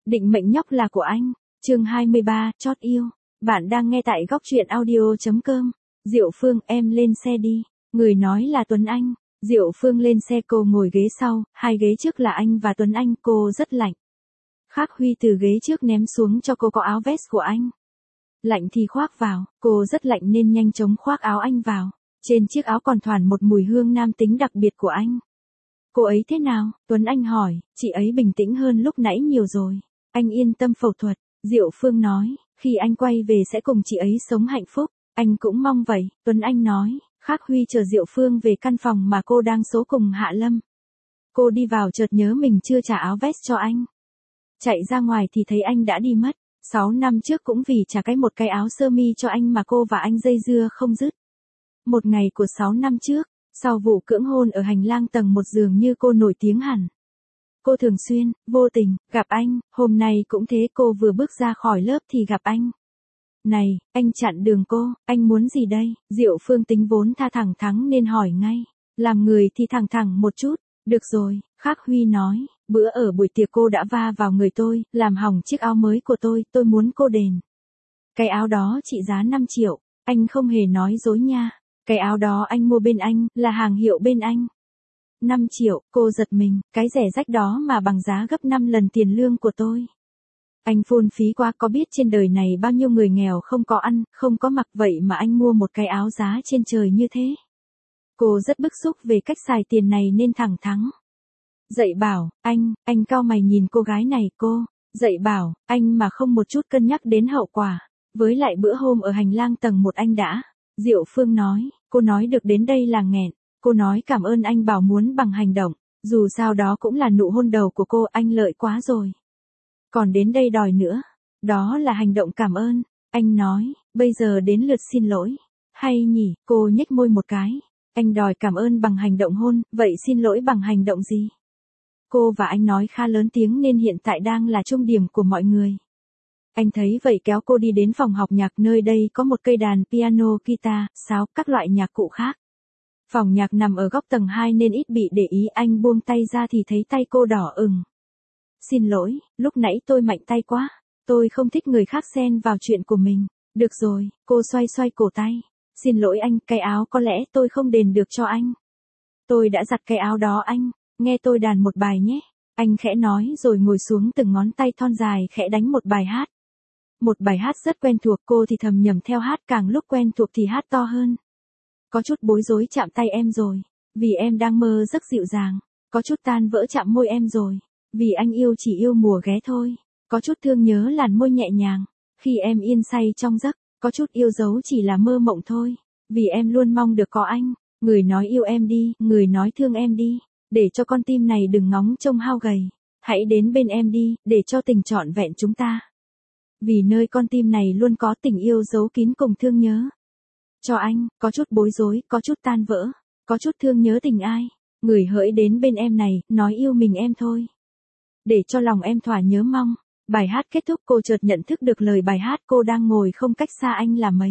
Định mệnh nhóc là của anh. Chương 23, chót yêu. Bạn đang nghe tại góc truyện audio.com. Diệu Phương, em lên xe đi. Người nói là Tuấn Anh. Diệu Phương lên xe, cô ngồi ghế sau, hai ghế trước là anh và Tuấn Anh, cô rất lạnh. Khắc Huy từ ghế trước ném xuống cho cô có áo vest của anh. Lạnh thì khoác vào, cô rất lạnh nên nhanh chóng khoác áo anh vào. Trên chiếc áo còn thoảng một mùi hương nam tính đặc biệt của anh. Cô ấy thế nào? Tuấn Anh hỏi. Chị ấy bình tĩnh hơn lúc nãy nhiều rồi. Anh yên tâm phẫu thuật. Diệu Phương nói, khi anh quay về sẽ cùng chị ấy sống hạnh phúc. Anh cũng mong vậy, Tuấn Anh nói. Khắc Huy chờ Diệu Phương về căn phòng mà cô đang số cùng Hạ Lâm. Cô đi vào chợt nhớ mình chưa trả áo vest cho anh. Chạy ra ngoài thì thấy anh đã đi mất. 6 năm trước cũng vì trả một cái áo sơ mi cho anh mà cô và anh dây dưa không dứt. Một ngày của 6 năm trước, sau vụ cưỡng hôn ở hành lang tầng 1 dường như cô nổi tiếng hẳn. Cô thường xuyên, vô tình, gặp anh, hôm nay cũng thế, cô vừa bước ra khỏi lớp thì gặp anh. Này, anh chặn đường cô, anh muốn gì đây? Diệu Phương tính vốn thẳng thắn nên hỏi ngay. Làm người thì thẳng một chút. Được rồi, Khắc Huy nói, bữa ở buổi tiệc cô đã va vào người tôi, làm hỏng chiếc áo mới của tôi muốn cô đền. Cái áo đó trị giá 5 triệu, anh không hề nói dối nha. Cái áo đó anh mua bên anh, là hàng hiệu bên anh. 5 triệu, cô giật mình, cái rẻ rách đó mà bằng giá gấp 5 lần tiền lương của tôi. Anh phung phí quá, có biết trên đời này bao nhiêu người nghèo không có ăn, không có mặc, vậy mà anh mua một cái áo giá trên trời như thế. Cô rất bức xúc về cách xài tiền này nên thẳng thắn. Dạy bảo, anh cau mày nhìn cô gái này, cô. Dạy bảo, anh mà không một chút cân nhắc đến hậu quả. Với lại bữa hôm ở hành lang tầng 1 anh đã. Diệu Phương nói, cô nói được đến đây là nghẹn. Cô nói cảm ơn anh bảo muốn bằng hành động. Dù sao đó cũng là nụ hôn đầu của cô, anh lợi quá rồi. Còn đến đây đòi nữa. Đó là hành động cảm ơn. Anh nói, bây giờ đến lượt xin lỗi. Hay nhỉ, cô nhếch môi một cái. Anh đòi cảm ơn bằng hành động hôn, vậy xin lỗi bằng hành động gì? Cô và anh nói khá lớn tiếng nên hiện tại đang là trung điểm của mọi người. Anh thấy vậy kéo cô đi đến phòng học nhạc, nơi đây có một cây đàn piano, guitar, sáo, các loại nhạc cụ khác. Phòng nhạc nằm ở góc tầng 2 nên ít bị để ý, anh buông tay ra thì thấy tay cô đỏ ửng. Xin lỗi, lúc nãy tôi mạnh tay quá. Tôi không thích người khác xen vào chuyện của mình. Được rồi, cô xoay cổ tay. Xin lỗi anh, cái áo có lẽ tôi không đền được cho anh. Tôi đã giặt cái áo đó anh, nghe tôi đàn một bài nhé. Anh khẽ nói rồi ngồi xuống, từng ngón tay thon dài khẽ đánh một bài hát. Một bài hát rất quen thuộc, cô thì thầm nhầm theo hát, càng lúc quen thuộc thì hát to hơn. Có chút bối rối chạm tay em rồi, vì em đang mơ giấc dịu dàng. Có chút tan vỡ chạm môi em rồi, vì anh yêu chỉ yêu mùa ghé thôi. Có chút thương nhớ làn môi nhẹ nhàng, khi em yên say trong giấc. Có chút yêu dấu chỉ là mơ mộng thôi, vì em luôn mong được có anh. Người nói yêu em đi, người nói thương em đi, để cho con tim này đừng ngóng trông hao gầy. Hãy đến bên em đi, để cho tình trọn vẹn chúng ta. Vì nơi con tim này luôn có tình yêu giấu kín cùng thương nhớ. Cho anh, có chút bối rối, có chút tan vỡ, có chút thương nhớ tình ai. Người hỡi đến bên em này, nói yêu mình em thôi. Để cho lòng em thỏa nhớ mong. Bài hát kết thúc, cô chợt nhận thức được lời bài hát, cô đang ngồi không cách xa anh là mấy.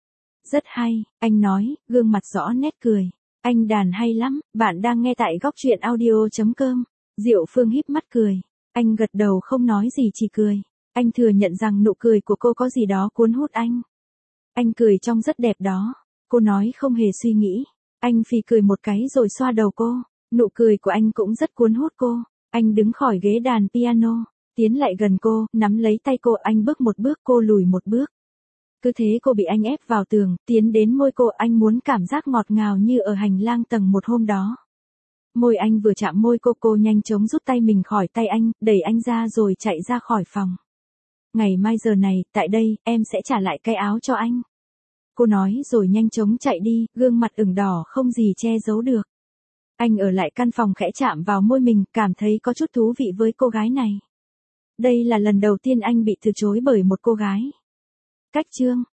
Rất hay, anh nói, gương mặt rõ nét cười. Anh đàn hay lắm, bạn đang nghe tại góc truyện audio.com. Diệu Phương híp mắt cười. Anh gật đầu không nói gì, chỉ cười. Anh thừa nhận rằng nụ cười của cô có gì đó cuốn hút anh. Anh cười trông rất đẹp đó. Cô nói không hề suy nghĩ. Anh phì cười một cái rồi xoa đầu cô. Nụ cười của anh cũng rất cuốn hút cô. Anh đứng khỏi ghế đàn piano, tiến lại gần cô, nắm lấy tay cô, anh bước một bước, cô lùi một bước. Cứ thế cô bị anh ép vào tường, tiến đến môi cô, anh muốn cảm giác ngọt ngào như ở hành lang tầng 1 hôm đó. Môi anh vừa chạm môi cô nhanh chóng rút tay mình khỏi tay anh, đẩy anh ra rồi chạy ra khỏi phòng. Ngày mai giờ này, tại đây, em sẽ trả lại cái áo cho anh. Cô nói rồi nhanh chóng chạy đi, gương mặt ửng đỏ không gì che giấu được. Anh ở lại căn phòng khẽ chạm vào môi mình, cảm thấy có chút thú vị với cô gái này. Đây là lần đầu tiên anh bị từ chối bởi một cô gái. Cách chương